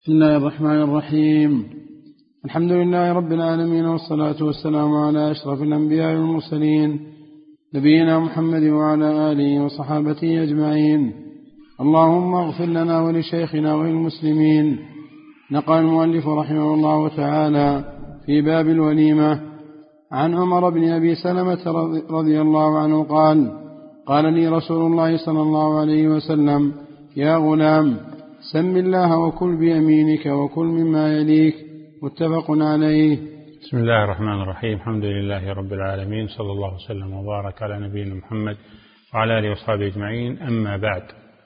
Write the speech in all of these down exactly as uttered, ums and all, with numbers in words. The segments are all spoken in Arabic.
بسم الله الرحمن الرحيم. الحمد لله رب العالمين، والصلاة والسلام على أشرف الأنبياء والمرسلين نبينا محمد وعلى آله وصحابته أجمعين. اللهم اغفر لنا ولشيخنا وللمسلمين. نقل المؤلف رحمه الله تعالى في باب الوليمة عن عمر بن أبي سلمة رضي الله عنه قال: قال لي رسول الله صلى الله عليه وسلم: يا غلام، سم الله وكل بيمينك وكل مما يليك. متفق عليه. بسم الله الرحمن الرحيم. الحمد لله رب العالمين، صلى الله وسلم وبارك على نبينا محمد وعلى آله وصحبه أجمعين. أما بعد،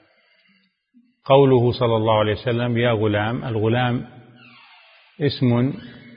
قوله صلى الله عليه وسلم يا غلام، الغلام اسم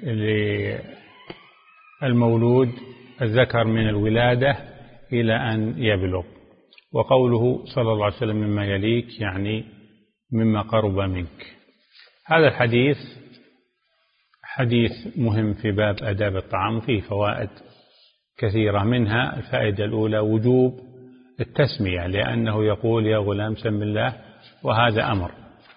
للمولود الذكر من الولادة إلى أن يبلغ، وقوله صلى الله عليه وسلم مما يليك يعني مما قرب منك. هذا الحديث حديث مهم في باب آداب الطعام، وفيه فوائد كثيرة. منها الفائدة الأولى وجوب التسمية، لأنه يقول يا غلام سم الله، وهذا أمر.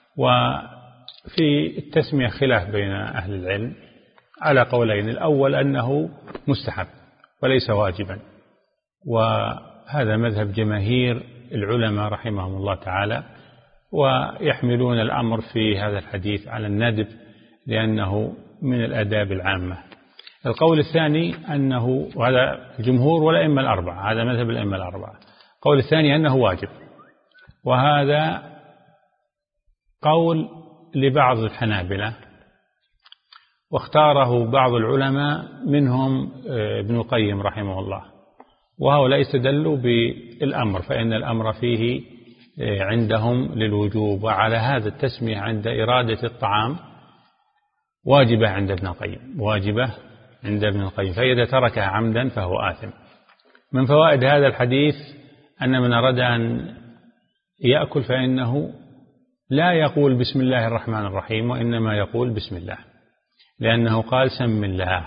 وفي التسمية خلاف بين أهل العلم على قولين: الأول أنه مستحب وليس واجبا، وهذا مذهب جماهير العلماء رحمهم الله تعالى، ويحملون الأمر في هذا الحديث على الندب لأنه من الآداب العامة. القول الثاني أنه، وهذا الجمهور والأئمة الأربعة، هذا مذهب الأئمة الأربعة. القول الثاني أنه واجب، وهذا قول لبعض الحنابلة، واختاره بعض العلماء منهم ابن القيم رحمه الله، وهؤلاء استدلوا بالأمر، فإن الأمر فيه عندهم للوجوب. وعلى هذا التسمية عند إرادة الطعام واجبة عند ابن القيم، واجبة عند ابن القيم، فإذا تركها عمدا فهو آثم. من فوائد هذا الحديث أن من أراد أن يأكل فإنه لا يقول بسم الله الرحمن الرحيم، وإنما يقول بسم الله، لأنه قال سم الله.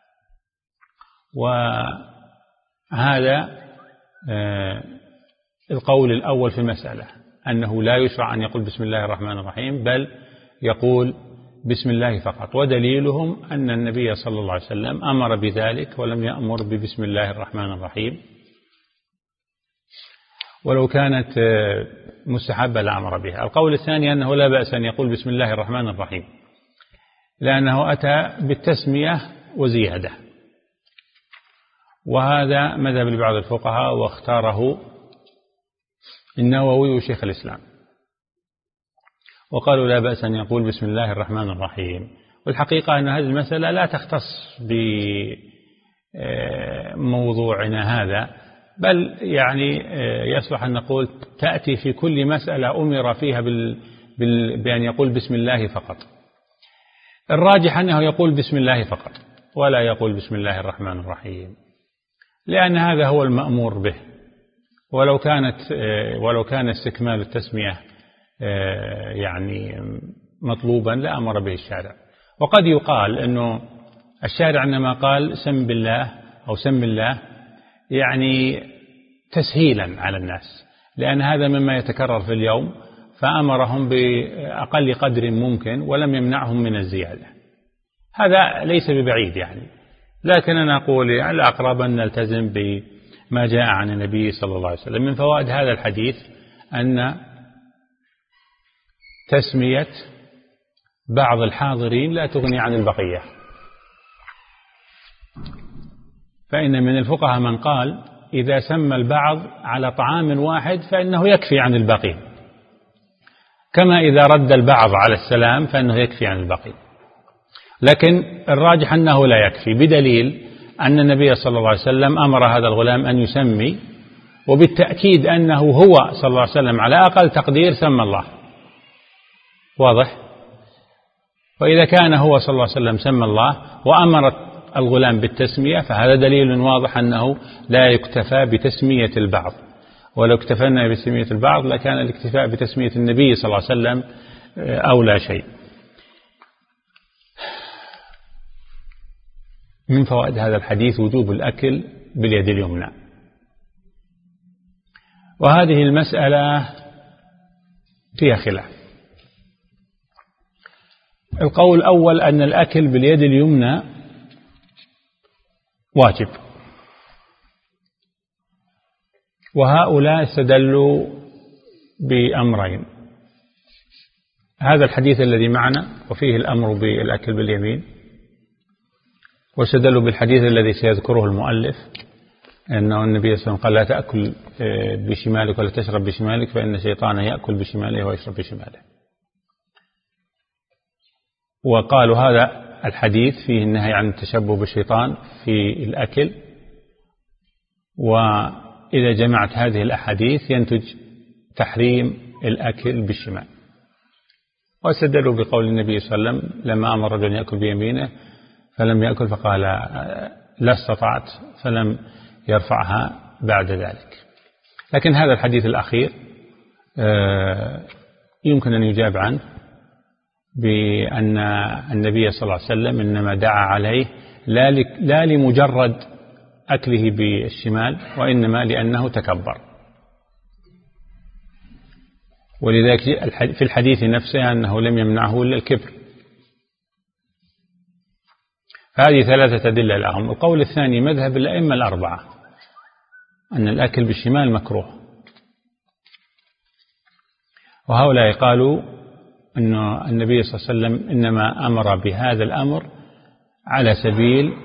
وهذا القول الأول في المسألة، أنه لا يشرع أن يقول بسم الله الرحمن الرحيم، بل يقول بسم الله فقط. ودليلهم أن النبي صلى الله عليه وسلم أمر بذلك ولم يأمر ببسم الله الرحمن الرحيم، ولو كانت مستحبة لأمر بها. القول الثاني أنه لا بأس أن يقول بسم الله الرحمن الرحيم، لأنه أتى بالتسمية وزيادة، وهذا مذهب لبعض الفقهاء، واختاره النووي وشيخ الإسلام، وقالوا لا بأس أن يقول بسم الله الرحمن الرحيم. والحقيقة أن هذه المسألة لا تختص بموضوعنا هذا، بل يعني يصلح أن نقول تأتي في كل مسألة أمر فيها بأن يقول بسم الله فقط. الراجح أنه يقول بسم الله فقط ولا يقول بسم الله الرحمن الرحيم، لأن هذا هو المأمور به. ولو كانت ولو كان استكمال التسمية يعني مطلوبا لأمر به الشارع. وقد يقال أنه الشارع عندما قال سم بالله أو سم الله يعني تسهيلا على الناس، لأن هذا مما يتكرر في اليوم، فأمرهم بأقل قدر ممكن ولم يمنعهم من الزيادة. هذا ليس ببعيد يعني، لكن أنا أقول الأقرب أن نلتزم بما جاء عن النبي صلى الله عليه وسلم. من فوائد هذا الحديث أن تسمية بعض الحاضرين لا تغني عن البقية، فإن من الفقهاء من قال إذا سمى البعض على طعام واحد فإنه يكفي عن البقي، كما إذا رد البعض على السلام فإنه يكفي عن البقي. لكن الراجح أنه لا يكفي، بدليل أن النبي صلى الله عليه وسلم أمر هذا الغلام أن يسمي، وبالتأكيد أنه هو صلى الله عليه وسلم على أقل تقدير سمى الله، واضح؟ وإذا كان هو صلى الله عليه وسلم سمى الله وأمر الغلام بالتسمية، فهذا دليل واضح أنه لا يكتفى بتسمية البعض، ولو اكتفينا بتسمية البعض لكان الاكتفاء بتسمية النبي صلى الله عليه وسلم أولى شيء. من فوائد هذا الحديث وجوب الأكل باليد اليمنى، وهذه المسألة فيها خلاف. القول الأول أن الأكل باليد اليمنى واجب، وهؤلاء استدلوا بأمرين: هذا الحديث الذي معنا وفيه الأمر بالأكل باليمين، واستدلوا بالحديث الذي سيذكره المؤلف أنه النبي صلى الله عليه وسلم قال: لا تأكل بشمالك ولا تشرب بشمالك فإن الشيطان يأكل بشماله ويشرب بشماله. وقالوا هذا الحديث فيه النهي عن التشبه بالشيطان في الأكل، وإذا جمعت هذه الأحاديث ينتج تحريم الأكل بالشمال. واستدلوا بقول النبي صلى الله عليه وسلم لما أمر رجل يأكل بيمينه فلم يأكل فقال: لا استطعت، فلم يرفعها بعد ذلك. لكن هذا الحديث الأخير يمكن أن يجاب عنه بأن النبي صلى الله عليه وسلم إنما دعا عليه لا لمجرد أكله بالشمال، وإنما لأنه تكبر. ولذلك في الحديث نفسه أنه لم يمنعه إلا الكبر. فهذه ثلاثة أدلة لهم. القول الثاني مذهب الأئمة الأربعة أن الأكل بالشمال مكروه، وهؤلاء قالوا أن النبي صلى الله عليه وسلم إنما أمر بهذا الأمر على سبيل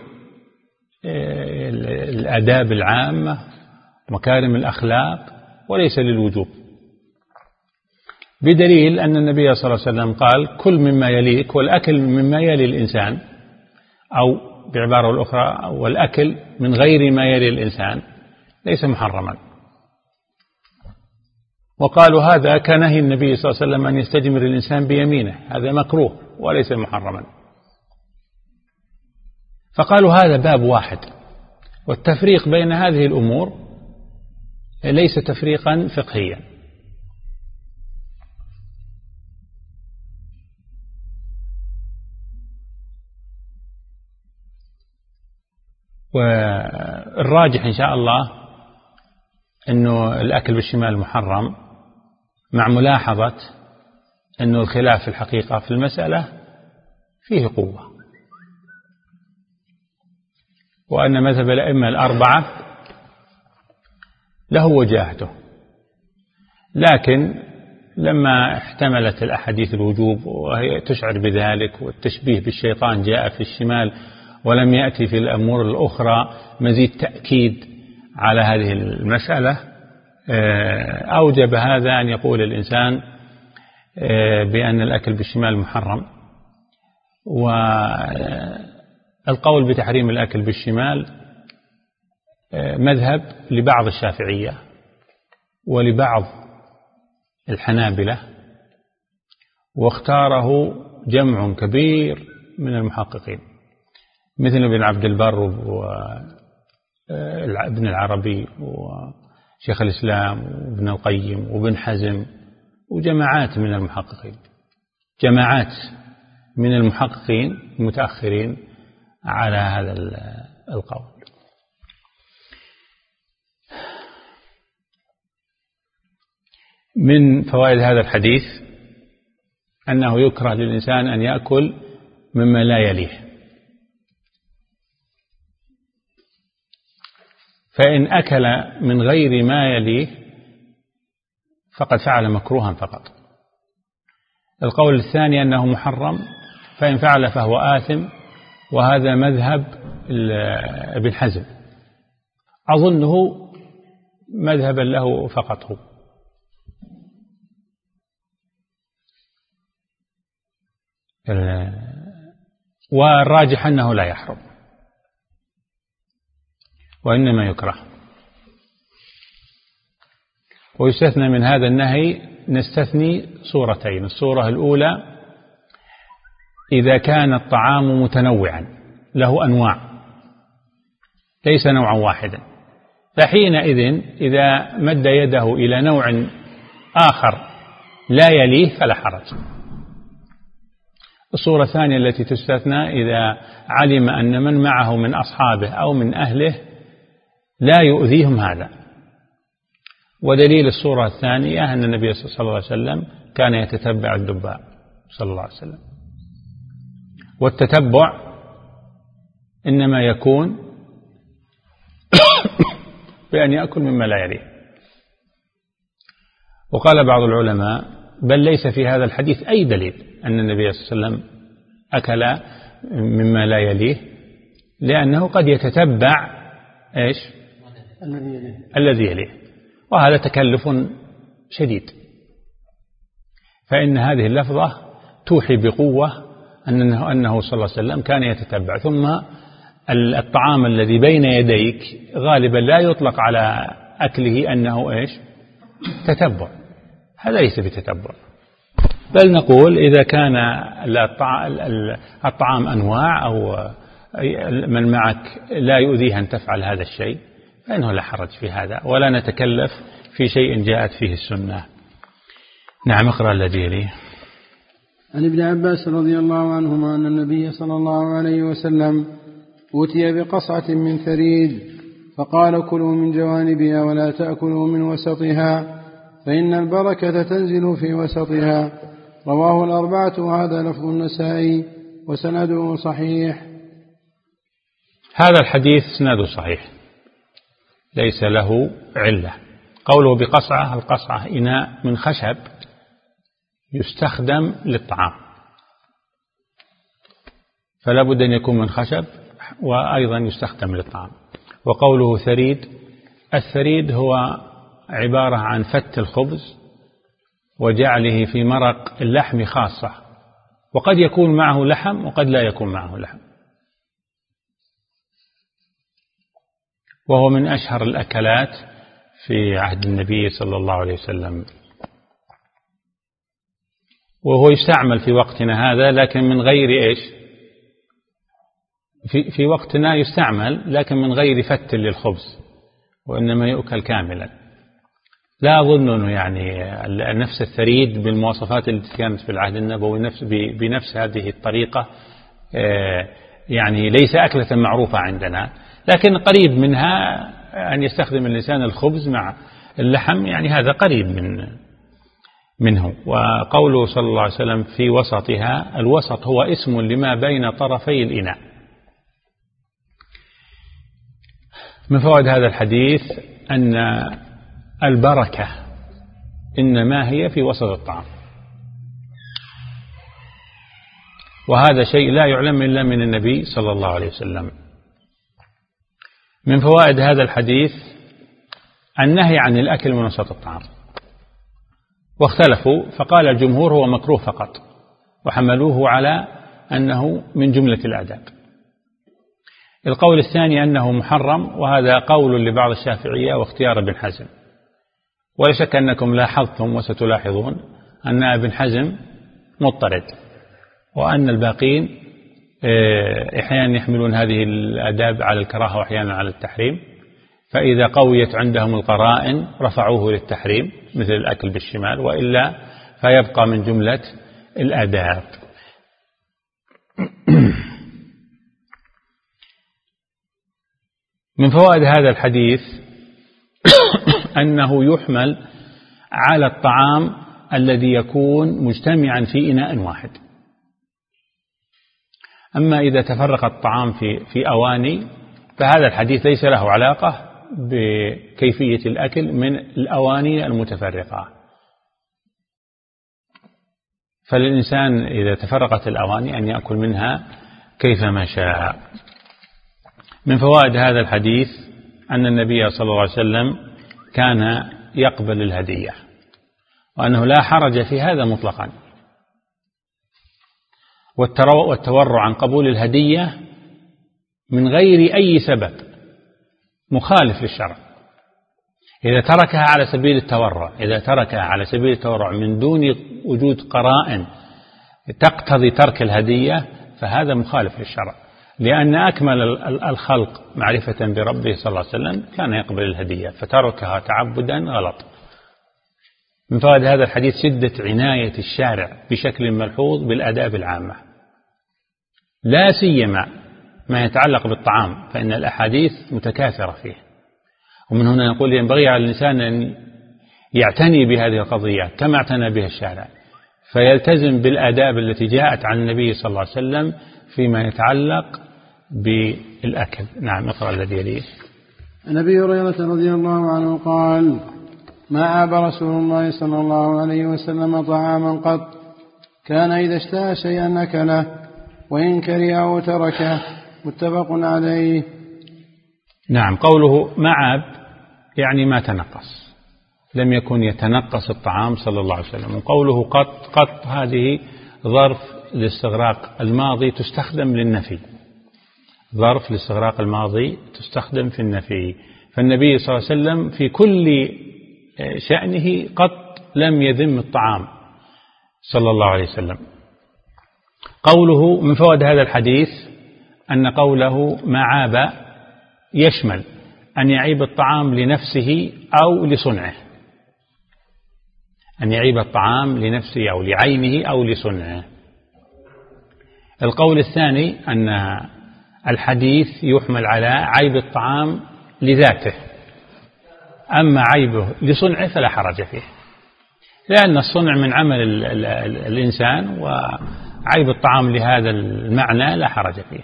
الآداب العامة ومكارم الأخلاق وليس للوجوب، بدليل أن النبي صلى الله عليه وسلم قال: كل مما يليك، والأكل مما يلي الإنسان، أو بعبارة الأخرى والأكل من غير ما يلي الإنسان ليس محرما. وقالوا هذا كنهي النبي صلى الله عليه وسلم أن يستجمر الإنسان بيمينه، هذا مكروه وليس محرما. فقالوا هذا باب واحد، والتفريق بين هذه الأمور ليس تفريقا فقهيا. والراجح إن شاء الله أنه الأكل بالشمال محرم، مع ملاحظة أنه الخلاف في الحقيقة في المسألة فيه قوة، وأن مذهب الأئمة الأربعة له وجاهته. لكن لما احتملت الأحاديث الوجوب وهي تشعر بذلك، والتشبيه بالشيطان جاء في الشمال ولم يأتي في الأمور الأخرى مزيد تأكيد على هذه المسألة، أوجب هذا أن يقول الإنسان بأن الأكل بالشمال محرم. والقول بتحريم الأكل بالشمال مذهب لبعض الشافعية ولبعض الحنابلة، واختاره جمع كبير من المحققين مثل ابن عبد البر وابن العربي وشيخ الإسلام وابن القيم وابن حزم وجماعات من المحققين، جماعات من المحققين المتأخرين على هذا القول. من فوائد هذا الحديث أنه يكره للإنسان أن يأكل مما لا يليه، فإن أكل من غير ما يليه فقد فعل مكروها فقط. القول الثاني أنه محرم، فإن فعل فهو آثم، وهذا مذهب ابن حزم، أظنه مذهبا له فقط هو. والراجح أنه لا يحرم وإنما يكره. ويستثنى من هذا النهي، نستثني صورتين: الصورة الأولى إذا كان الطعام متنوعا له أنواع ليس نوعا واحدا، فحينئذ إذا مد يده إلى نوع آخر لا يليه فلا حرج. الصورة الثانية التي تستثنى إذا علم أن من معه من أصحابه أو من أهله لا يؤذيهم هذا. ودليل الصورة الثانية أن النبي صلى الله عليه وسلم كان يتتبع الدباء صلى الله عليه وسلم. والتتبع إنما يكون بأن يأكل مما لا يليه. وقال بعض العلماء بل ليس في هذا الحديث أي دليل أن النبي صلى الله عليه وسلم أكل مما لا يليه، لأنه قد يتتبع إيش الذي يليه. الذي يليه، وهذا تكلف شديد. فإن هذه اللفظة توحي بقوة أنه, أنه صلى الله عليه وسلم كان يتتبع. ثم الطعام الذي بين يديك غالبا لا يطلق على أكله أنه إيش تتبع، هذا ليس بتتبع. بل نقول إذا كان الطعام أنواع أو من معك لا يؤذيه أن تفعل هذا الشيء فإنه لا حرج في هذا، ولا نتكلف في شيء جاءت فيه السنة. نعم، اقرأ الذي يليه. عن ابن عباس رضي الله عنهما أن النبي صلى الله عليه وسلم أوتي بقصعة من ثريد فقال كلوا من جوانبها ولا تأكلوا من وسطها فإن البركة تنزل في وسطها. رواه الأربعة وهذا لفظ النسائي وسنده صحيح. هذا الحديث سنده صحيح ليس له علة. قوله بقصعة، القصعة إناء من خشب يستخدم للطعام، فلا بد أن يكون من خشب وأيضا يستخدم للطعام. وقوله ثريد، الثريد هو عبارة عن فت الخبز وجعله في مرق اللحم خاصة، وقد يكون معه لحم وقد لا يكون معه لحم، وهو من أشهر الأكلات في عهد النبي صلى الله عليه وسلم، وهو يستعمل في وقتنا هذا لكن من غير إيش في, في وقتنا يستعمل لكن من غير فت للخبز، وإنما يؤكل كاملا. لا أظن أنه يعني نفس الثريد بالمواصفات التي كانت في العهد النبوي نفس بنفس هذه الطريقة، يعني ليس أكلة معروفة عندنا، لكن قريب منها أن يستخدم الإنسان الخبز مع اللحم، يعني هذا قريب من منه. وقوله صلى الله عليه وسلم في وسطها، الوسط هو اسم لما بين طرفي الإناء. من فوائد هذا الحديث أن البركة إنما هي في وسط الطعام، وهذا شيء لا يعلم إلا من النبي صلى الله عليه وسلم. من فوائد هذا الحديث النهي عن الأكل من وسط الطعام، واختلفوا فقال الجمهور هو مكروه فقط، وحملوه على أنه من جملة الآداب. القول الثاني أنه محرم، وهذا قول لبعض الشافعية واختيار ابن حزم. ولا شك أنكم لاحظتم وستلاحظون أن ابن حزم مضطرد، وأن الباقين أحيانا يحملون هذه الآداب على الكراهة وأحيانا على التحريم، فإذا قويت عندهم القرائن رفعوه للتحريم مثل الأكل بالشمال، وإلا فيبقى من جملة الآداب. من فوائد هذا الحديث أنه يحمل على الطعام الذي يكون مجتمعا في إناء واحد. أما إذا تفرق الطعام في في أواني فهذا الحديث ليس له علاقة بكيفية الأكل من الأواني المتفرقة، فالإنسان إذا تفرقت الأواني أن يأكل منها كيفما شاء. من فوائد هذا الحديث أن النبي صلى الله عليه وسلم كان يقبل الهدية، وأنه لا حرج في هذا مطلقا. والتورع عن قبول الهدية من غير أي سبب مخالف للشرع. إذا تركها على سبيل التورع إذا تركها على سبيل التورع من دون وجود قرائن تقتضي ترك الهدية فهذا مخالف للشرع، لأن أكمل الخلق معرفة بربه صلى الله عليه وسلم كان يقبل الهدية، فتركها تعبدا غلط. من فوائد هذا الحديث شدة عناية الشارع بشكل ملحوظ بالآداب العامة، لا سيما ما يتعلق بالطعام، فإن الأحاديث متكاثرة فيه. ومن هنا نقول ينبغي على الإنسان أن يعتني بهذه القضية كما اعتنى بها الشارع، فيلتزم بالآداب التي جاءت عن النبي صلى الله عليه وسلم فيما يتعلق بالأكل. نعم، اقرأ الذي يليه. عن أبي هريرة رضي الله عنه قال: ما عاب رسول الله صلى الله عليه وسلم طعاما قط، كان إذا اشتهى شيئا أكله وإن كرهه تركه. متفق عليه. نعم، قوله ما عاب يعني ما تنقص، لم يكن يتنقص الطعام صلى الله عليه وسلم. وقوله قط، قط هذه ظرف الاستغراق الماضي تستخدم للنفي، ظرف الاستغراق الماضي تستخدم في النفي. فالنبي صلى الله عليه وسلم في كل شأنه قط لم يذم الطعام صلى الله عليه وسلم. قوله من فوائد هذا الحديث أن قوله ما عاب يشمل أن يعيب الطعام لنفسه أو لصنعه، أن يعيب الطعام لنفسه أو لعينه أو لصنعه. القول الثاني أن الحديث يحمل على عيب الطعام لذاته، أما عيبه لصنعه فلا حرج فيه، لأن الصنع من عمل ال ال ال الإنسان، وعيب الطعام لهذا المعنى لا حرج فيه.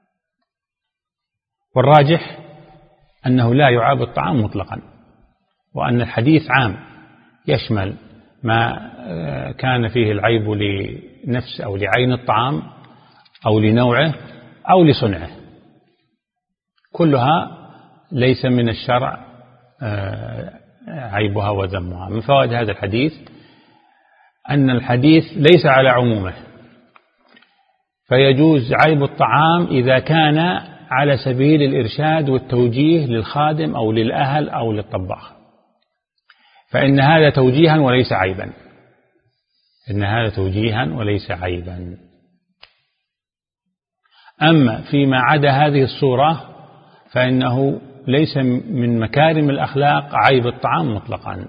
والراجح أنه لا يعاب الطعام مطلقا، وأن الحديث عام يشمل ما كان فيه العيب لنفس أو لعين الطعام أو لنوعه أو لصنعه، كلها ليس من الشرع عيبها وذمها. من فوائد هذا الحديث أن الحديث ليس على عمومه، فيجوز عيب الطعام إذا كان على سبيل الإرشاد والتوجيه للخادم أو للأهل أو للطباخ، فإن هذا توجيها وليس عيبا، إن هذا توجيها وليس عيبا. أما فيما عدا هذه الصورة فإنه ليس من مكارم الأخلاق عيب الطعام مطلقا.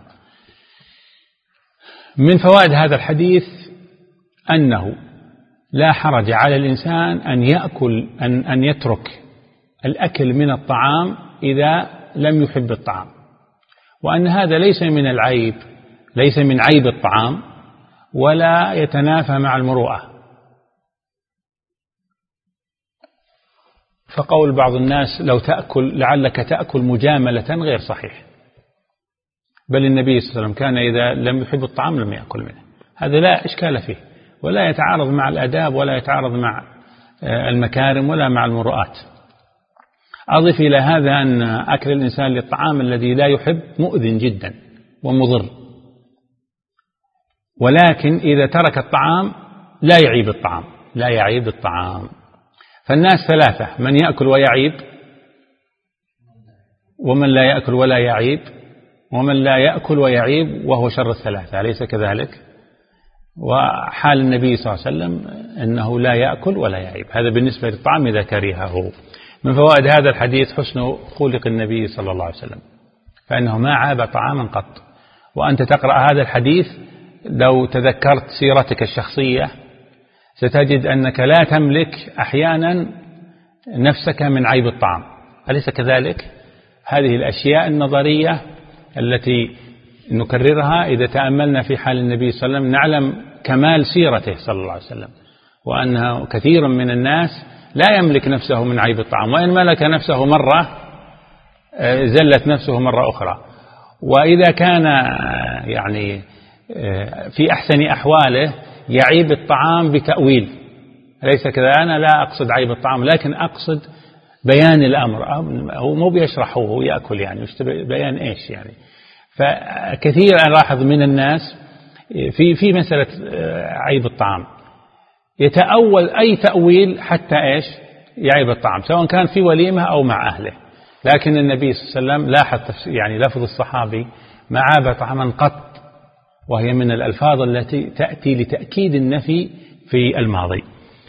من فوائد هذا الحديث أنه لا حرج على الإنسان أن يأكل أن أن يترك الأكل من الطعام إذا لم يحب الطعام، وأن هذا ليس من العيب، ليس من عيب الطعام، ولا يتنافى مع المروءة. فقول بعض الناس لو تأكل لعلك تأكل مجاملة غير صحيح، بل النبي صلى الله عليه وسلم كان إذا لم يحب الطعام لم يأكل منه، هذا لا إشكال فيه، ولا يتعارض مع الآداب ولا يتعارض مع المكارم ولا مع المروءات. أضف إلى هذا أن أكل الإنسان للطعام الذي لا يحب مؤذن جدا ومضر، ولكن إذا ترك الطعام لا يعيب الطعام، لا يعيب الطعام. فالناس ثلاثة: من يأكل ويعيب، ومن لا يأكل ولا يعيب، ومن لا يأكل ويعيب وهو شر الثلاثة، أليس كذلك؟ وحال النبي صلى الله عليه وسلم أنه لا يأكل ولا يعيب، هذا بالنسبة للطعام إذا كرهه. من فوائد هذا الحديث حسن خلق النبي صلى الله عليه وسلم، فإنه ما عاب طعاما قط. وأنت تقرأ هذا الحديث لو تذكرت سيرتك الشخصية ستجد أنك لا تملك أحيانا نفسك من عيب الطعام، أليس كذلك؟ هذه الأشياء النظرية التي نكررها إذا تأملنا في حال النبي صلى الله عليه وسلم نعلم كمال سيرته صلى الله عليه وسلم، وأنه كثير من الناس لا يملك نفسه من عيب الطعام، وإن ملك نفسه مرة زلت نفسه مرة أخرى. وإذا كان يعني في أحسن أحواله يعيب الطعام بتأويل، ليس كذا، أنا لا أقصد عيب الطعام لكن أقصد بيان الأمر، هو مو بيشرحه هو يأكل، يعني بيان إيش يعني. فكثير ألاحظ من الناس في في مسألة عيب الطعام يتأول أي تأويل حتى إيش يعيب الطعام، سواء كان في وليمة أو مع أهله. لكن النبي صلى الله عليه وسلم لاحظ يعني لفظ الصحابي ما عاب طعاما قط، وهي من الألفاظ التي تأتي لتأكيد النفي في الماضي.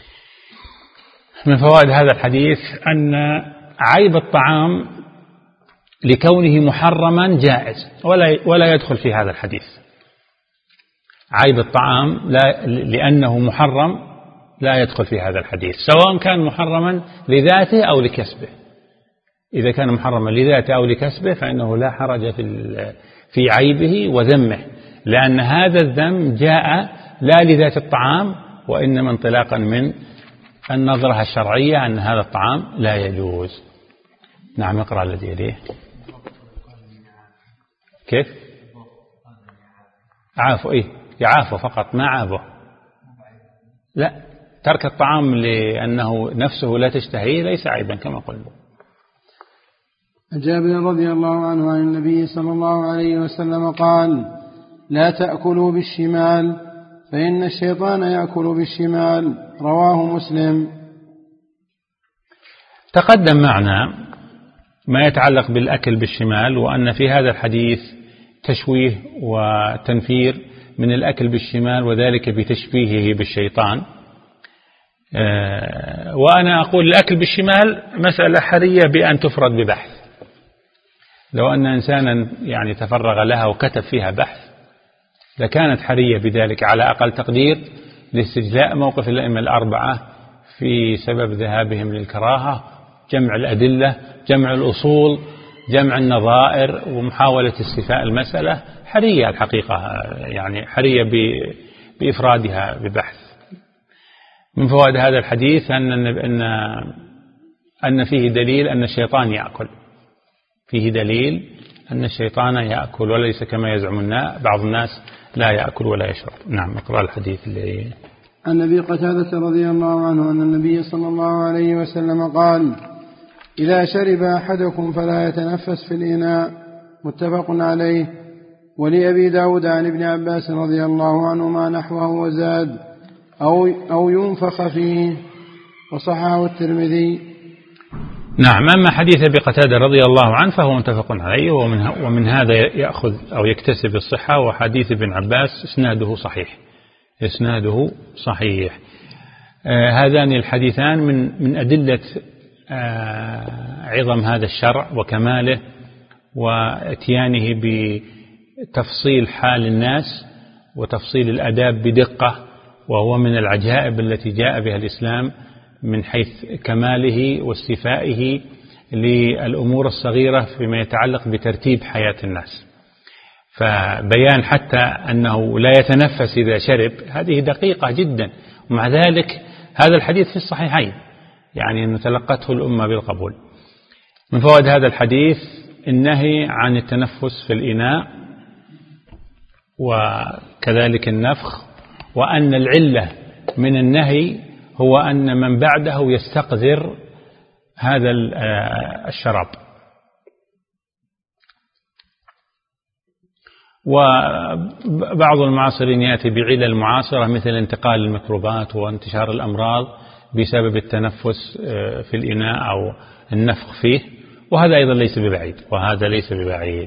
من فوائد هذا الحديث أن عيب الطعام لكونه محرما جائز، ولا ولا يدخل في هذا الحديث. عيب الطعام لا لأنه محرم لا يدخل في هذا الحديث، سواء كان محرما لذاته أو لكسبه. إذا كان محرما لذاته أو لكسبه فإنه لا حرج في في عيبه وذمه، لأن هذا الذم جاء لا لذات الطعام وإنما انطلاقا من النظرة الشرعية أن هذا الطعام لا يجوز. نعم اقرأ الذي يليه. كيف؟ عافوا إيه يعافوا فقط ما عابوا. لا، ترك الطعام لأنه نفسه لا تشتهيه ليس عيبا كما قلنا. جابر رضي الله عنه عن النبي صلى الله عليه وسلم قال: لا تأكلوا بالشمال فإن الشيطان يأكل بالشمال. رواه مسلم. تقدم معنا ما يتعلق بالأكل بالشمال، وأن في هذا الحديث تشويه وتنفير من الأكل بالشمال، وذلك بتشبيهه بالشيطان. وأنا أقول الأكل بالشمال مسألة حرية بأن تفرد ببحث. لو أن إنسانا يعني تفرغ لها وكتب فيها بحث لكانت حرية بذلك على أقل تقدير لاستجلاء موقف الأئمة الأربعة في سبب ذهابهم للكراهة، جمع الأدلة، جمع الأصول، جمع النظائر، ومحاولة استيفاء المسألة. حرية الحقيقة، يعني حرية بإفرادها ببحث. من فوائد هذا الحديث أن أن أن فيه دليل أن الشيطان يأكل، فيه دليل أن الشيطان يأكل وليس كما يزعم بعض الناس لا يأكل ولا يشرب. نعم اقرأ الحديث اللي عن أبي قتادة رضي الله عنه أن النبي صلى الله عليه وسلم قال: إذا شرب أحدكم فلا يتنفس في الإناء. متفق عليه. ولأبي داود عن ابن عباس رضي الله عنهما نحوه وزاد: أو, أو ينفخ فيه. وصححه الترمذي. نعم. أما حديث أبي قتادة رضي الله عنه فهو متفق عليه، ومن, ومن هذا يأخذ أو يكتسب الصحة. وحديث ابن عباس إسناده صحيح، إسناده صحيح. آه هذان الحديثان من من أدلة آه عظم هذا الشرع وكماله واتيانه بتفصيل حال الناس وتفصيل الأداب بدقة، وهو من العجائب التي جاء بها الإسلام من حيث كماله واستيفائه للأمور الصغيرة فيما يتعلق بترتيب حياة الناس. فبيان حتى أنه لا يتنفس إذا شرب هذه دقيقة جدا، ومع ذلك هذا الحديث في الصحيحين، يعني أن تلقته الأمة بالقبول. من فوائد هذا الحديث النهي عن التنفس في الإناء وكذلك النفخ، وأن العلة من النهي هو أن من بعده يستقذر هذا الشراب. وبعض المعاصرين يأتي بعلل معاصرة مثل انتقال الميكروبات وانتشار الأمراض بسبب التنفس في الإناء أو النفخ فيه، وهذا أيضا ليس ببعيد وهذا ليس ببعيد.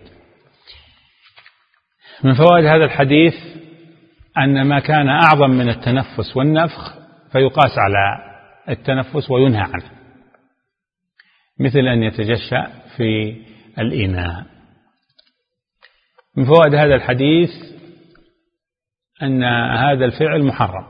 من فوائد هذا الحديث أن ما كان أعظم من التنفس والنفخ فيقاس على التنفس وينهى عنه، مثل أن يتجشأ في الإناء. من فوائد هذا الحديث أن هذا الفعل محرم،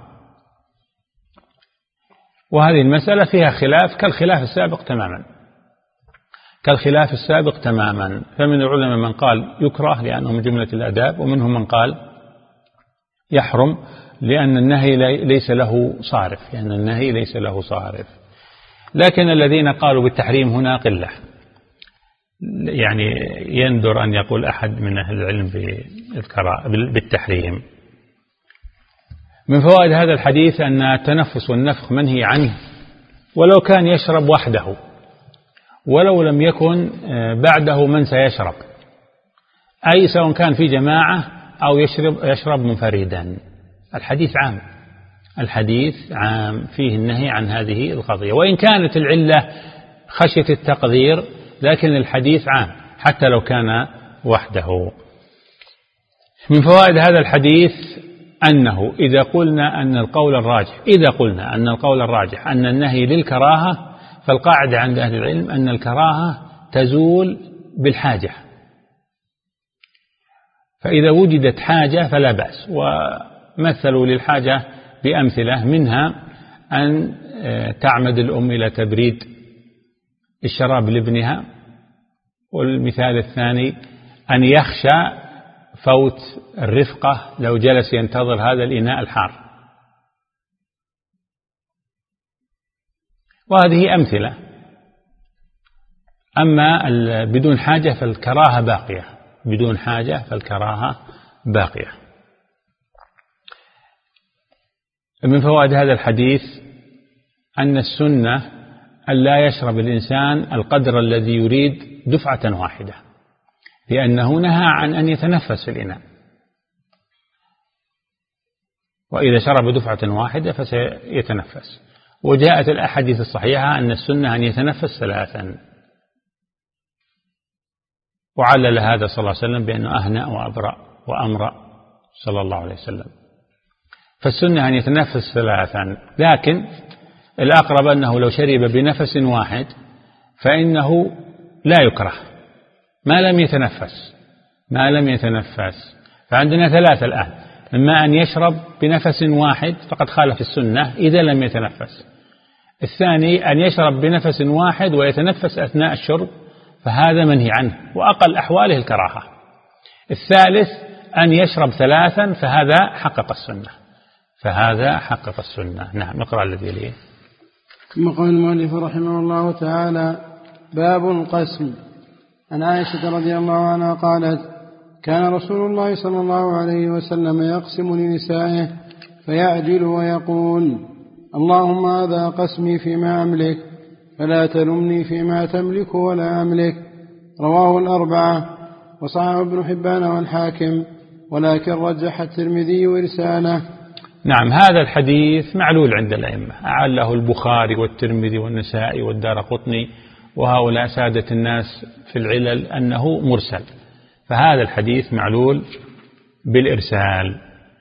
وهذه المسألة فيها خلاف كالخلاف السابق تماما كالخلاف السابق تماما فمن العلماء من قال يكره لأنه من جملة الآداب، ومنهم من قال يحرم لأن النهي ليس له صارف لأن النهي ليس له صارف. لكن الذين قالوا بالتحريم هنا قلة، يعني يندر أن يقول أحد من أهل العلم بالتحريم. من فوائد هذا الحديث أن التنفس والنفخ منهي عنه ولو كان يشرب وحده، ولو لم يكن بعده من سيشرب، أي سواء كان في جماعة أو يشرب يشرب منفردا. الحديث عام الحديث عام فيه النهي عن هذه القضية، وإن كانت العلة خشية التقدير لكن الحديث عام حتى لو كان وحده. من فوائد هذا الحديث أنه إذا قلنا أن القول الراجح إذا قلنا أن القول الراجح أن النهي للكراهة، فالقاعدة عند أهل العلم أن الكراهة تزول بالحاجة، فإذا وجدت حاجة فلا بأس. ومثلوا للحاجة بأمثلة، منها أن تعمد الأم إلى تبريد الشراب لابنها، والمثال الثاني أن يخشى فوت الرفقة لو جلس ينتظر هذا الإناء الحار. وهذه أمثلة. أما بدون حاجة فالكراهة باقية، بدون حاجة فالكراهة باقية. من فوائد هذا الحديث أن السنة أن لا يشرب الإنسان القدر الذي يريد دفعة واحدة، لأنه نهى عن أن يتنفس في الإناء، وإذا شرب دفعة واحدة فسيتنفس. وجاءت الأحاديث الصحيحة أن السنة أن يتنفس ثلاثا، وعلل هذا صلى الله عليه وسلم بأنه أهنأ وأبرأ وأمرأ صلى الله عليه وسلم. فالسنة أن يتنفس ثلاثا، لكن الأقرب أنه لو شرب بنفس واحد فإنه لا يكره ما لم يتنفس ما لم يتنفس فعندنا ثلاثة الآن: إما أن يشرب بنفس واحد فقد خالف السنة إذا لم يتنفس، الثاني أن يشرب بنفس واحد ويتنفس أثناء الشرب فهذا منهي عنه وأقل أحواله الكراهة، الثالث أن يشرب ثلاثا فهذا حقق السنة فهذا حقق السنة. نعم، اقرأ الذي ليه. ثم قال المؤلف رحمه الله تعالى: باب القسم. عن عائشة رضي الله عنها قالت: كان رسول الله صلى الله عليه وسلم يقسم لنسائه فيعجل ويقول: اللهم هذا قسمي فيما أملك فلا تلمني فيما تملك ولا أملك. رواه الأربعة وصححه ابن حبان والحاكم، ولكن رجح الترمذي إرساله. نعم، هذا الحديث معلول عند الأئمة، أعله البخاري والترمذي والنسائي والدارقطني وهؤلاء سادة الناس في العلل أنه مرسل، فهذا الحديث معلول بالإرسال.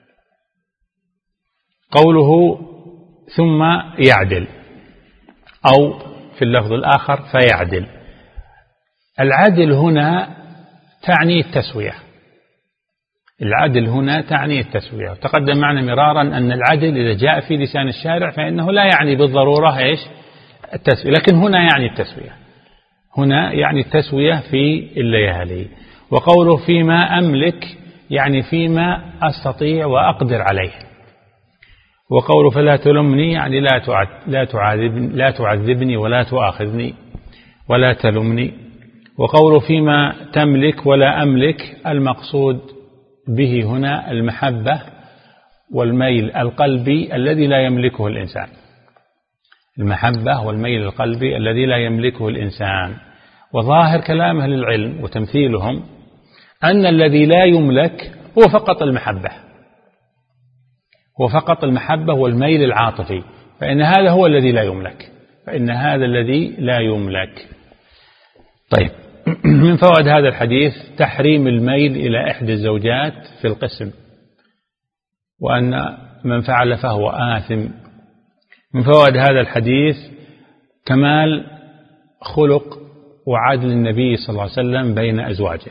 قوله ثم يعدل أو في اللفظ الآخر فيعدل، العدل هنا تعني التسوية، العدل هنا تعني التسوية. وتقدم معنا مرارا أن العدل إذا جاء في لسان الشارع فإنه لا يعني بالضرورة إيش التسوية، لكن هنا يعني التسوية، هنا يعني التسوية في الليالي. وقوله فيما أملك يعني فيما أستطيع وأقدر عليه. وقوله فلا تلمني يعني لا لا تعذبني لا تعذبني ولا تؤاخذني ولا تلمني. وقوله فيما تملك ولا أملك المقصود به هنا المحبة والميل القلبي الذي لا يملكه الإنسان، المحبة والميل القلبي الذي لا يملكه الإنسان. وظاهر كلام أهل العلم وتمثيلهم أن الذي لا يملك هو فقط المحبة، هو فقط المحبة والميل العاطفي، فإن هذا هو الذي لا يملك، فإن هذا الذي لا يملك. طيب، من فوائد هذا الحديث تحريم الميل إلى إحدى الزوجات في القسم، وأن من فعل فهو آثم. من فوائد هذا الحديث كمال خلق وعدل النبي صلى الله عليه وسلم بين أزواجه.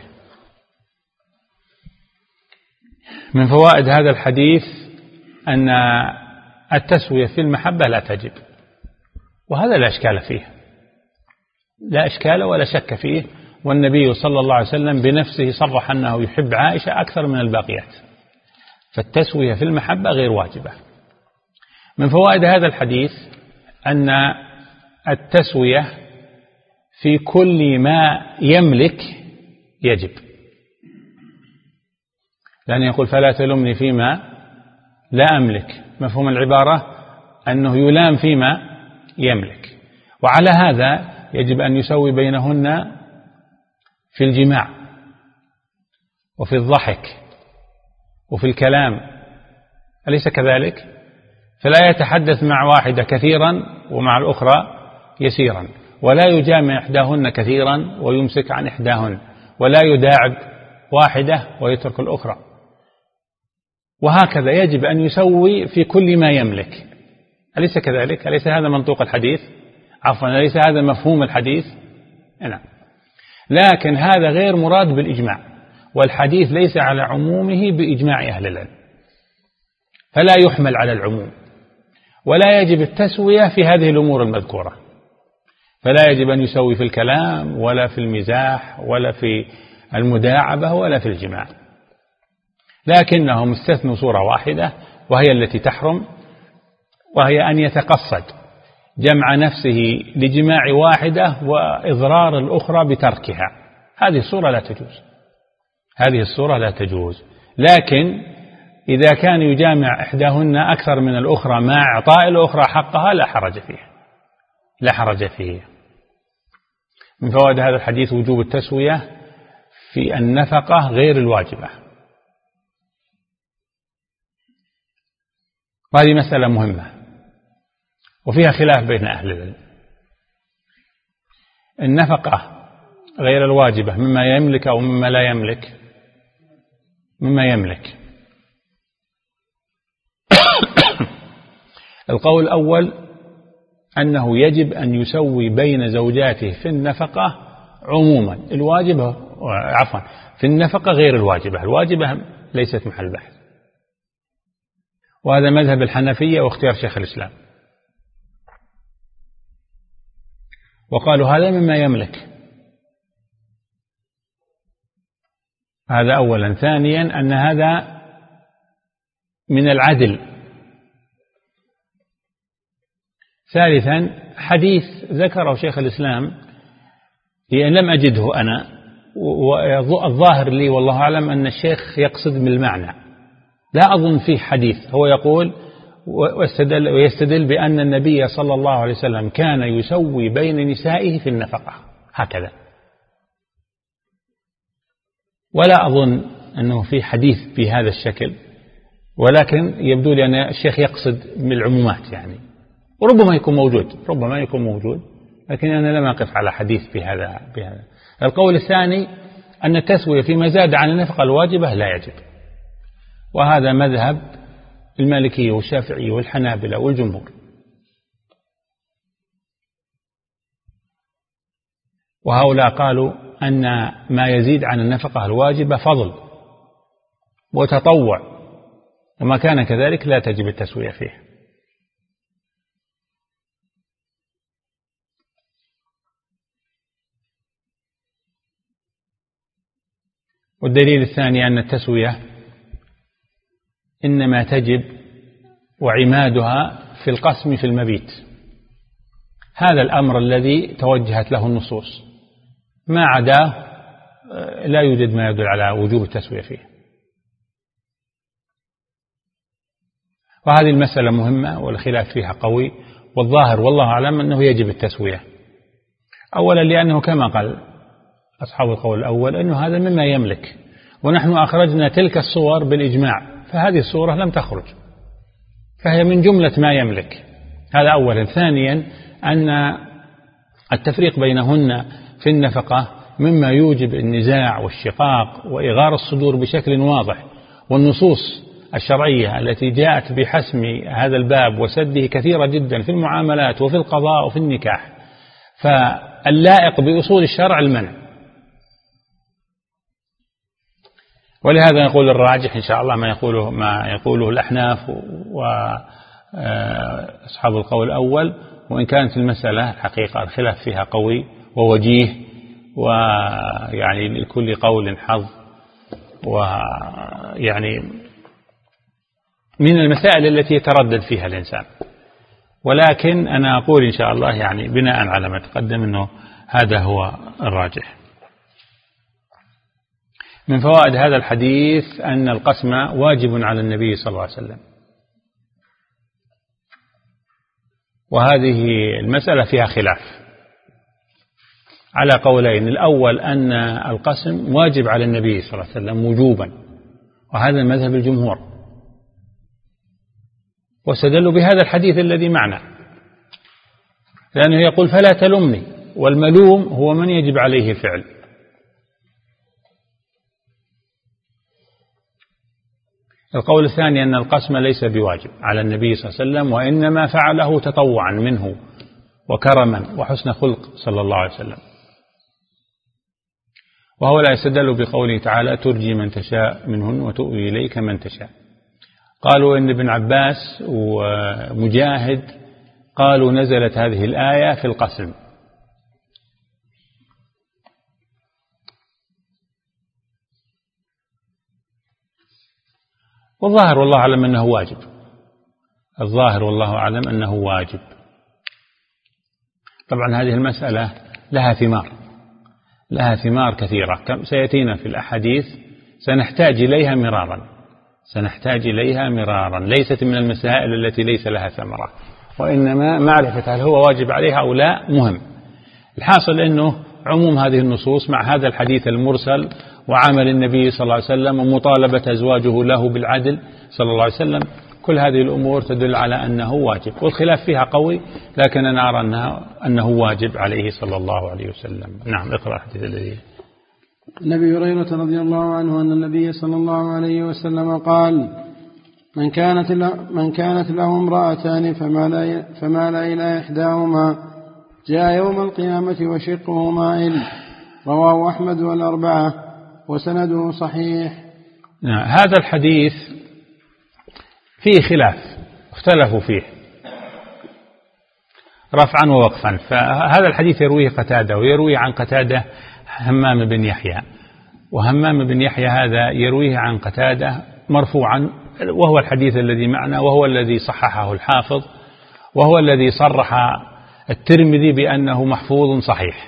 من فوائد هذا الحديث أن التسوية في المحبة لا تجب، وهذا لا إشكال فيه، لا إشكال ولا شك فيه، والنبي صلى الله عليه وسلم بنفسه صرح أنه يحب عائشة أكثر من الباقيات، فالتسوية في المحبة غير واجبة. من فوائد هذا الحديث أن التسوية في كل ما يملك يجب، لأن يقول فلا تلمني فيما لا أملك، مفهوم العبارة أنه يلام فيما يملك، وعلى هذا يجب أن يسوي بينهن في الجماع وفي الضحك وفي الكلام، أليس كذلك؟ فلا يتحدث مع واحدة كثيرا ومع الأخرى يسيرا، ولا يجامع إحداهن كثيرا ويمسك عن إحداهن، ولا يداعب واحدة ويترك الأخرى، وهكذا يجب أن يسوي في كل ما يملك، أليس كذلك؟ أليس هذا منطوق الحديث؟ عفوا، أليس هذا مفهوم الحديث؟ نعم. لكن هذا غير مراد بالإجماع، والحديث ليس على عمومه بإجماع أهل العلم، فلا يحمل على العموم، ولا يجب التسوية في هذه الأمور المذكورة، فلا يجب أن يسوي في الكلام ولا في المزاح ولا في المداعبة ولا في الجماع، لكنهم استثنوا صورة واحدة وهي التي تحرم، وهي أن يتقصد جمع نفسه لجماع واحدة وإضرار الأخرى بتركها، هذه الصورة لا تجوز، هذه الصورة لا تجوز. لكن إذا كان يجامع إحداهن أكثر من الأخرى مع إعطاء الأخرى حقها لا حرج فيه، لا حرج فيه. من فوائد هذا الحديث وجوب التسوية في النفقة غير الواجبة، وهذه مسألة مهمة وفيها خلاف بين أهل العلم. النفقة غير الواجبة مما يملك أو مما لا يملك؟ مما يملك. القول الأول أنه يجب أن يسوي بين زوجاته في النفقة عموما، الواجبة عفوا في النفقة غير الواجبة، الواجبة ليست محل بحث، وهذا مذهب الحنفية واختيار شيخ الإسلام، وقالوا هذا مما يملك. هذا أولا. ثانيا أن هذا من العدل. ثالثا حديث ذكره شيخ الإسلام لأن لم أجده أنا، والظاهر لي والله أعلم أن الشيخ يقصد بالمعنى، لا أظن فيه حديث. هو يقول ويستدل, ويستدل بأن النبي صلى الله عليه وسلم كان يسوي بين نسائه في النفقة هكذا، ولا أظن أنه في حديث بهذا الشكل، ولكن يبدو لي أن الشيخ يقصد بالعمومات يعني، وربما يكون موجود، ربما يكون موجود، لكن أنا لم أقف على حديث بهذا بهذا. القول الثاني أن التسوية فيما زاد عن النفقة الواجبة لا يجب، وهذا مذهب المالكية والشافعية والحنابلة والجمهور. وهؤلاء قالوا أن ما يزيد عن النفقة الواجبة فضل وتطوع، وما كان كذلك لا تجب التسوية فيه. والدليل الثاني أن التسوية إنما تجب وعمادها في القسم في المبيت، هذا الأمر الذي توجهت له النصوص، ما عداه لا يوجد ما يدل على وجوب التسوية فيه. وهذه المسألة مهمة والخلاف فيها قوي، والظاهر والله أعلم أنه يجب التسوية. أولا لأنه كما قال أصحاب القول الأول أنه هذا مما يملك، ونحن أخرجنا تلك الصور بالإجماع، فهذه الصورة لم تخرج، فهي من جملة ما يملك، هذا أولا. ثانيا أن التفريق بينهن في النفقة مما يوجب النزاع والشقاق وإغار الصدور بشكل واضح، والنصوص الشرعية التي جاءت بحسم هذا الباب وسده كثيرة جدا في المعاملات وفي القضاء وفي النكاح، فاللائق بأصول الشرع المنع. ولهذا نقول الراجح إن شاء الله ما يقوله ما يقوله الأحناف وأصحاب القول الأول، وإن كانت المسألة الحقيقة الخلاف فيها قوي ووجيه، ويعني لكل قول حظ، ويعني من المسائل التي يتردد فيها الإنسان. ولكن أنا أقول إن شاء الله يعني بناء على ما تقدم أنه هذا هو الراجح. من فوائد هذا الحديث أن القسم واجب على النبي صلى الله عليه وسلم، وهذه المسألة فيها خلاف على قولين. الأول أن القسم واجب على النبي صلى الله عليه وسلم وجوبا، وهذا مذهب الجمهور، واستدلوا بهذا الحديث الذي معنا، لأنه يقول فلا تلمني، والملوم هو من يجب عليه الفعل. القول الثاني أن القسم ليس بواجب على النبي صلى الله عليه وسلم، وإنما فعله تطوعا منه وكرما وحسن خلق صلى الله عليه وسلم. وهؤلاء استدلوا بقوله تعالى ترجي من تشاء منهن وتؤوي إليك من تشاء. قالوا إن ابن عباس ومجاهد قالوا نزلت هذه الآية في القسم، والظاهر والله أعلم أنه واجب، الظاهر والله أعلم أنه واجب. طبعا هذه المسألة لها ثمار لها ثمار كثيرة سيأتينا في الأحاديث، سنحتاج إليها مرارا سنحتاج إليها مرارا ليست من المسائل التي ليس لها ثمرة، وإنما معرفة هل هو واجب عليها أو لا مهم. الحاصل أنه عموم هذه النصوص مع هذا الحديث المرسل وعمل النبي صلى الله عليه وسلم ومطالبة أزواجه له بالعدل صلى الله عليه وسلم، كل هذه الأمور تدل على أنه واجب، والخلاف فيها قوي، لكن أنا أرى أنه, أنه واجب عليه صلى الله عليه وسلم. نعم، اقرأ الحديث الذي. النبي هريرة رضي الله عنه أن النبي صلى الله عليه وسلم قال: من كانت من كانت له امرأتان فمال فمال إلى إحداهما جاء يوم القيامة وشقه مائل. رواه أحمد والأربعة وسنده صحيح. هذا الحديث فيه خلاف، اختلفوا فيه رفعا ووقفا. فهذا الحديث يرويه قتادة، ويروي عن قتادة همام بن يحيى، وهمام بن يحيى هذا يرويه عن قتادة مرفوعا، وهو الحديث الذي معنا، وهو الذي صححه الحافظ، وهو الذي صرح الترمذي بأنه محفوظ صحيح.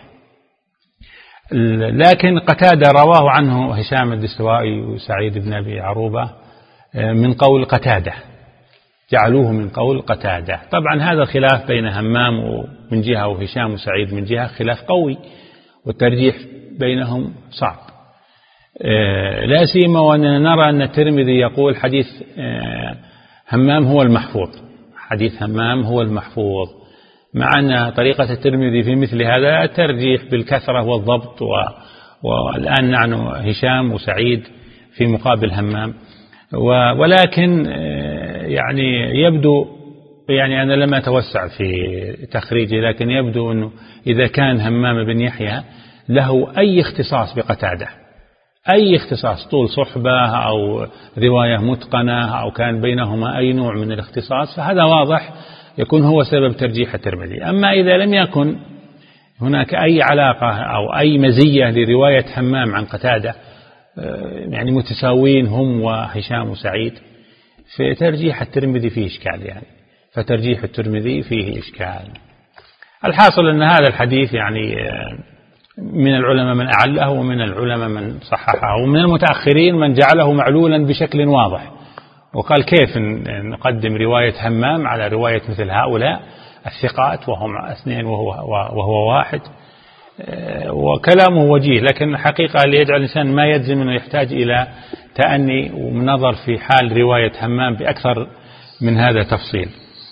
لكن قتادة رواه عنه هشام الدستوائي وسعيد بن أبي عروبة من قول قتادة، جعلوه من قول قتادة. طبعا هذا خلاف بين همام من جهة وهشام وسعيد من جهة، خلاف قوي، والترجيح بينهم صعب، لا سيما وأننا نرى أن الترمذي يقول حديث همام هو المحفوظ، حديث همام هو المحفوظ، مع أن طريقة الترمذي في مثل هذا الترجيح بالكثرة والضبط، والآن نحن هشام وسعيد في مقابل همام. ولكن يعني يبدو، يعني أنا لم أتوسع في تخريجه، لكن يبدو أنه إذا كان همام بن يحيى له أي اختصاص بقتادة، أي اختصاص، طول صحبة أو رواية متقنة أو كان بينهما أي نوع من الاختصاص، فهذا واضح يكون هو سبب ترجيح الترمذي. أما إذا لم يكن هناك أي علاقة أو أي مزية لرواية همام عن قتادة، يعني متساوين هم وهشام وسعيد، في ترجيح الترمذي فيه إشكال، يعني فترجيح الترمذي فيه إشكال. الحاصل أن هذا الحديث يعني من العلماء من أعله، ومن العلماء من صححه، ومن المتأخرين من جعله معلولا بشكل واضح، وقال كيف نقدم رواية همام على رواية مثل هؤلاء الثقات وهم اثنين وهو, وهو واحد. وكلامه وجيه، لكن الحقيقة اللي يجعل الإنسان ما يجزم أنه يحتاج إلى تأني ونظر في حال رواية همام بأكثر من هذا تفصيل.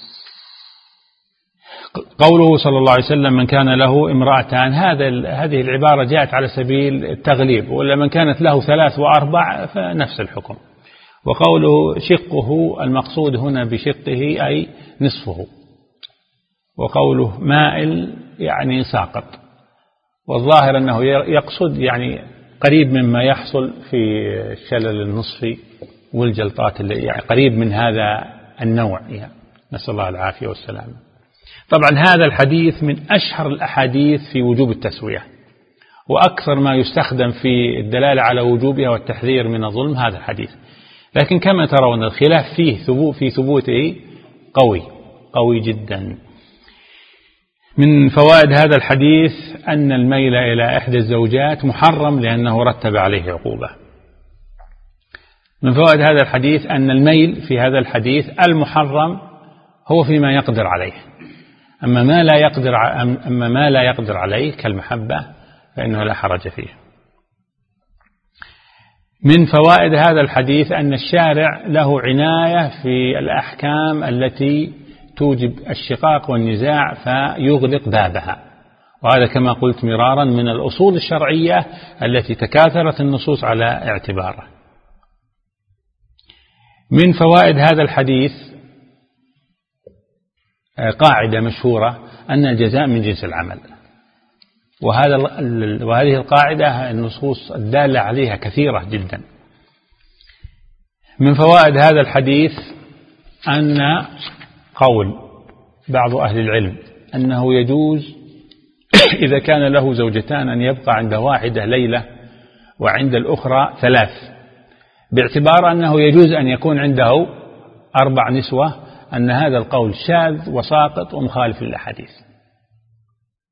قوله صلى الله عليه وسلم: من كان له امرأتان، هذا هذه العبارة جاءت على سبيل التغليب، ولا من كانت له ثلاث وأربع فنفس الحكم. وقوله شقه، المقصود هنا بشقه أي نصفه، وقوله مائل يعني ساقط، والظاهر أنه يقصد يعني قريب مما يحصل في الشلل النصفي والجلطات، اللي يعني قريب من هذا النوع، يعني نسأل الله العافية والسلام. طبعا هذا الحديث من أشهر الأحاديث في وجوب التسوية، وأكثر ما يستخدم في الدلالة على وجوبها والتحذير من الظلم هذا الحديث. لكن كما ترون الخلاف فيه ثبوت في ثبوته قوي قوي جدا. من فوائد هذا الحديث أن الميل إلى إحدى الزوجات محرم لأنه رتب عليه عقوبة. من فوائد هذا الحديث أن الميل في هذا الحديث المحرم هو فيما يقدر عليه، أما ما لا يقدر أما ما لا يقدر عليه كالمحبة فإنه لا حرج فيه. من فوائد هذا الحديث أن الشارع له عناية في الأحكام التي توجب الشقاق والنزاع فيغلق بابها، وهذا كما قلت مرارا من الأصول الشرعية التي تكاثرت النصوص على اعتباره. من فوائد هذا الحديث قاعدة مشهورة أن الجزاء من جنس العمل، وهذا وهذه القاعدة النصوص الدالة عليها كثيرة جدا. من فوائد هذا الحديث أن قول بعض أهل العلم أنه يجوز إذا كان له زوجتان أن يبقى عند واحدة ليلة وعند الأخرى ثلاث، باعتبار أنه يجوز أن يكون عنده أربع نسوة، أن هذا القول شاذ وساقط ومخالف للأحاديث.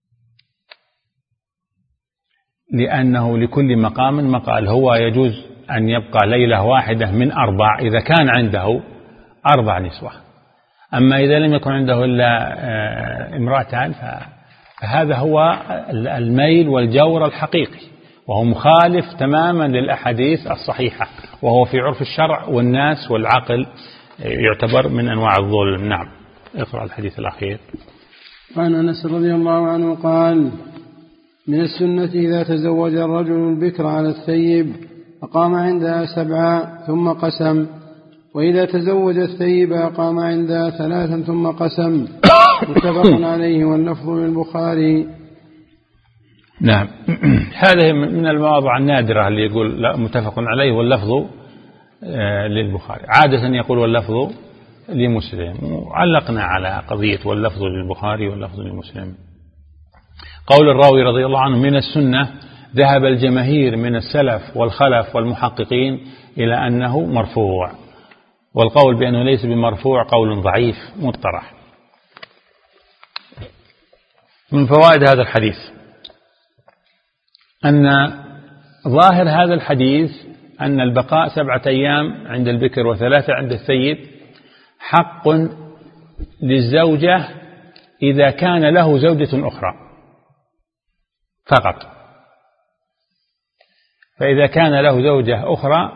لأنه لكل مقام مقال. هو يجوز أن يبقى ليلة واحدة من أربع إذا كان عنده أربع نسوة، أما إذا لم يكن عنده إلا امرأتان فهذا هو الميل والجور الحقيقي، وهو مخالف تماما للأحاديث الصحيحة، وهو في عرف الشرع والناس والعقل يعتبر من أنواع الظلم. نعم، اقرأ الحديث الأخير. عن أنس رضي الله عنه قال: من السنة إذا تزوج الرجل البكر على الثيب أقام عندها سبعا ثم قسم، وإذا تزوج الثيب أقام عندها ثلاثا ثم قسم. متفق عليه واللفظ للبخاري. نعم، هذه من المواضع النادرة اللي يقول لا متفق عليه واللفظ للبخاري، عادة يقول واللفظ لمسلم، وعلقنا على قضية واللفظ للبخاري واللفظ لمسلم. قول الراوي رضي الله عنه: من السنة، ذهب الجماهير من السلف والخلف والمحققين إلى أنه مرفوع، والقول بأنه ليس بمرفوع قول ضعيف مطرح. من فوائد هذا الحديث أن ظاهر هذا الحديث أن البقاء سبعة أيام عند البكر وثلاثة عند الثيب حق للزوجة إذا كان له زوجة أخرى فقط. فإذا كان له زوجة أخرى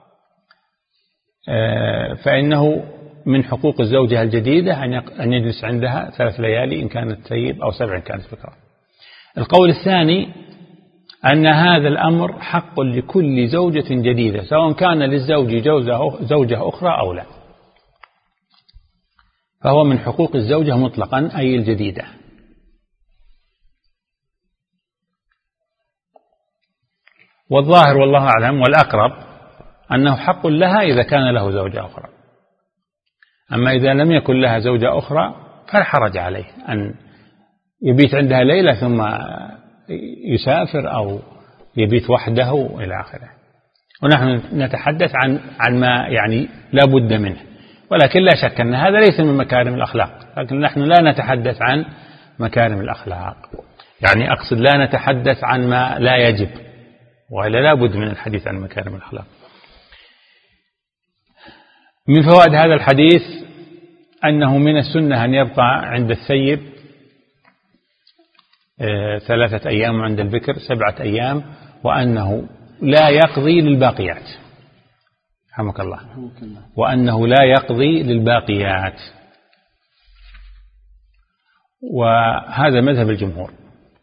فإنه من حقوق الزوجة الجديدة أن يجلس عندها ثلاث ليالي إن كانت ثيب أو سبع إن كانت بكرة. القول الثاني أن هذا الأمر حق لكل زوجة جديدة سواء كان للزوج زوجة أخرى أو لا، فهو من حقوق الزوجة مطلقا أي الجديدة. والظاهر والله أعلم والأقرب أنه حق لها إذا كان له زوجة أخرى، أما إذا لم يكن لها زوجة أخرى فلا حرج عليه أن يبيت عندها ليلة ثم يسافر أو يبيت وحده إلى آخره. ونحن نتحدث عن عن ما يعني لا بد منه، ولكن لا شك أن هذا ليس من مكارم الأخلاق، لكن نحن لا نتحدث عن مكارم الأخلاق، يعني أقصد لا نتحدث عن ما لا يجب، وإلا لا بد من الحديث عن مكارم الأخلاق. من فوائد هذا الحديث أنه من السنة أن يبقى عند الثيب ثلاثة أيام وعند البكر سبعة أيام، وأنه لا يقضي للباقيات. رحمك الله. وأنه لا يقضي للباقيات، وهذا مذهب الجمهور.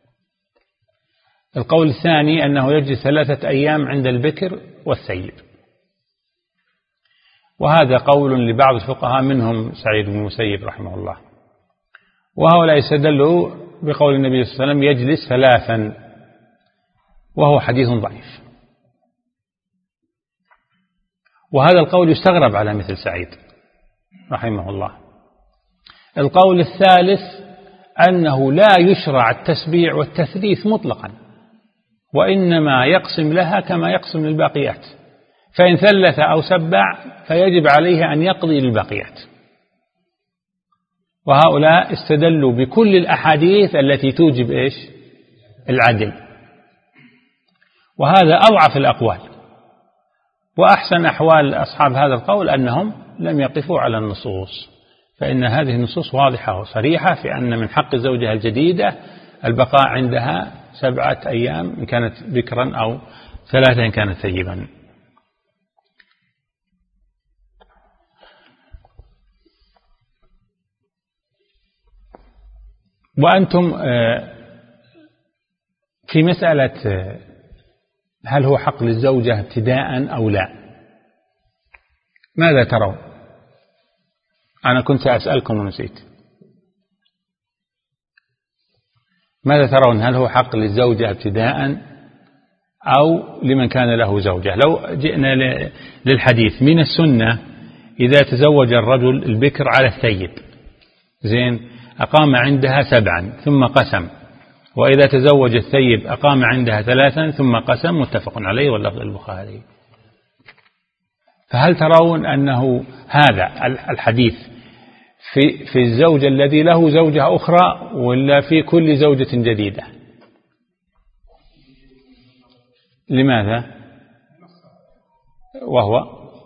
القول الثاني أنه يجلس ثلاثة أيام عند البكر والثيب، وهذا قول لبعض الفقهاء منهم سعيد بن المسيب رحمه الله، وهؤلاء استدلوا بقول النبي صلى الله عليه وسلم يجلس ثلاثا، وهو حديث ضعيف، وهذا القول يستغرب على مثل سعيد رحمه الله. القول الثالث أنه لا يشرع التسبيع والتثليث مطلقا، وإنما يقسم لها كما يقسم للباقيات، فإن ثلث أو سبع فيجب عليه أن يقضي للباقيات. وهؤلاء استدلوا بكل الأحاديث التي توجب إيش؟ العدل، وهذا أضعف الأقوال. وأحسن أحوال أصحاب هذا القول أنهم لم يقفوا على النصوص، فإن هذه النصوص واضحة وصريحة في أن من حق الزوجة الجديدة البقاء عندها سبعة أيام إن كانت بكرا أو ثلاثة إن كانت ثيبا. وأنتم في مسألة هل هو حق للزوجة ابتداء أو لا، ماذا ترون؟ أنا كنت سأسألكم ونسيت. ماذا ترون؟ هل هو حق للزوجة ابتداء أو لمن كان له زوجة؟ لو جئنا للحديث من السنة إذا تزوج الرجل البكر على الثيب زين أقام عندها سبعا ثم قسم، وإذا تزوج الثيب أقام عندها ثلاثا ثم قسم، متفق عليه واللفظ البخاري. فهل ترون أنه هذا الحديث في في الزوج الذي له زوجة أخرى ولا في كل زوجة جديدة؟ لماذا؟ وهو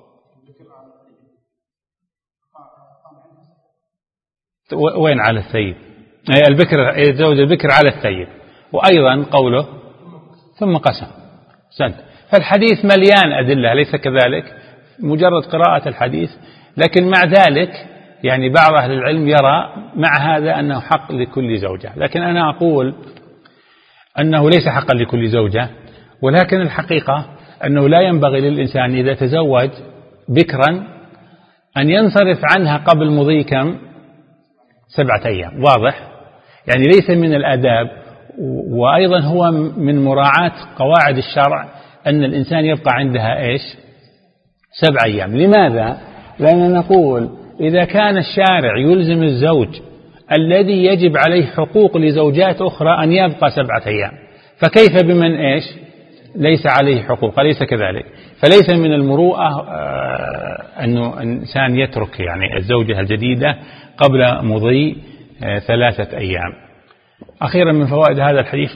وين على الثيب؟ البكر يتزوج البكر على الثيب. وأيضا قوله ثم قسم. سنت. فالحديث مليان أدلة، ليس كذلك؟ مجرد قراءة الحديث. لكن مع ذلك يعني بعض أهل العلم يرى مع هذا أنه حق لكل زوجة، لكن أنا أقول أنه ليس حقا لكل زوجة، ولكن الحقيقة أنه لا ينبغي للإنسان إذا تزوج بكرا أن ينصرف عنها قبل مضي كم؟ سبعة أيام. واضح؟ يعني ليس من الآداب، وأيضا هو من مراعاة قواعد الشرع أن الإنسان يبقى عندها إيش؟ سبع أيام. لماذا؟ لأننا نقول إذا كان الشارع يلزم الزوج الذي يجب عليه حقوق لزوجات أخرى أن يبقى سبعة أيام، فكيف بمن إيش؟ ليس عليه حقوق، أليس كذلك؟ فليس من المروءة أنه الإنسان يترك يعني الزوجة الجديدة قبل مضي ثلاثة أيام. أخيرا من فوائد هذا الحديث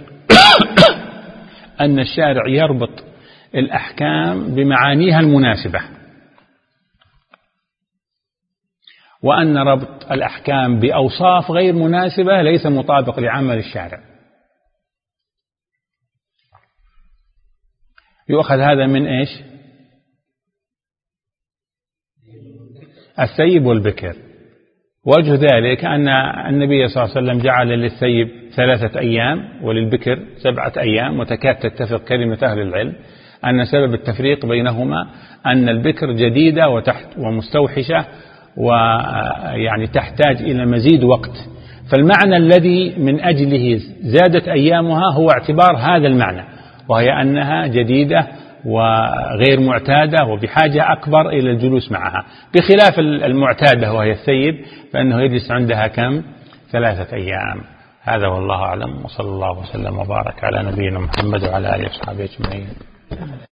أن الشارع يربط الأحكام بمعانيها المناسبة، وأن ربط الأحكام بأوصاف غير مناسبة ليس مطابق لعمل الشارع. يؤخذ هذا من إيش؟ الثيب والبكر. وجه ذلك أن النبي صلى الله عليه وسلم جعل للثيب ثلاثة أيام وللبكر سبعة أيام، وتكاد تتفق كلمة أهل العلم أن سبب التفريق بينهما أن البكر جديدة وتحت ومستوحشة ويعني تحتاج إلى مزيد وقت، فالمعنى الذي من أجله زادت أيامها هو اعتبار هذا المعنى، وهي أنها جديدة وغير معتادة وبحاجة أكبر إلى الجلوس معها، بخلاف المعتادة وهي الثيب فإنه يجلس عندها كم؟ ثلاثة أيام. هذا والله أعلم، وصلى الله وسلم وبارك على نبينا محمد وعلى آله وصحبه أجمعين.